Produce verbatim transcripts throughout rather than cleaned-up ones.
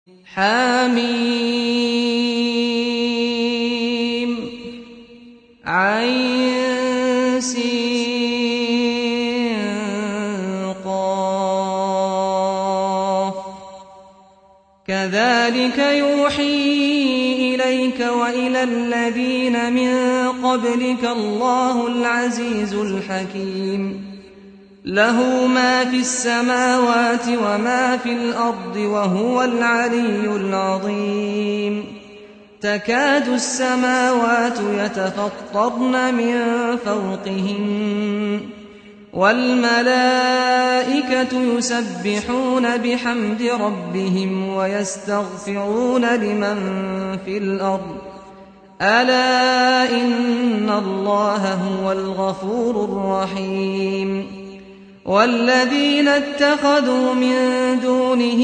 حم عين سين قاف كذلك يوحي إليك وإلى الذين من قبلك الله العزيز الحكيم له ما في السماوات وما في الأرض وهو العلي العظيم تكاد السماوات يتفطرن من فوقهن والملائكة يسبحون بحمد ربهم ويستغفرون لمن في الأرض ألا إن الله هو الغفور الرحيم والذين اتخذوا من دونه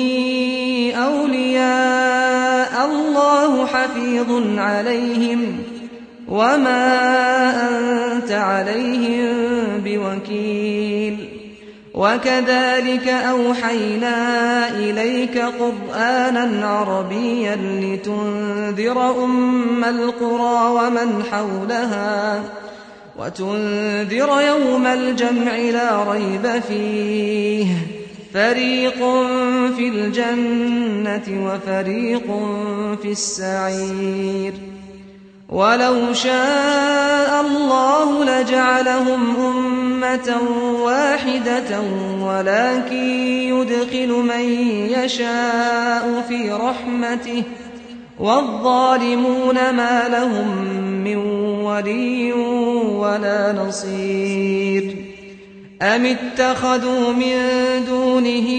أولياء الله حفيظ عليهم وما أنت عليهم بوكيل وكذلك أوحينا إليك قرآنا عربيا لتنذر أم القرى ومن حولها وتنذر يوم الجمع لا ريب فيه فريق في الجنة وفريق في السعير ولو شاء الله لجعلهم أمة واحدة ولكن يدخل من يشاء في رحمته والظالمون ما لهم من ولي ولا نصير أم اتخذوا من دونه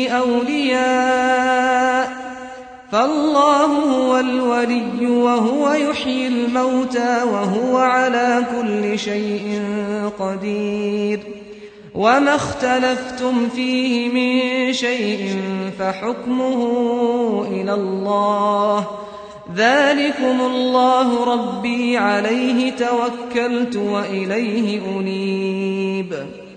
أولياء فالله هو الولي وهو يحيي الموتى وهو على كل شيء قدير وما اختلفتم فيه من شيء فحكمه إلى الله ذلكم الله ربي عليه توكلت وإليه أنيب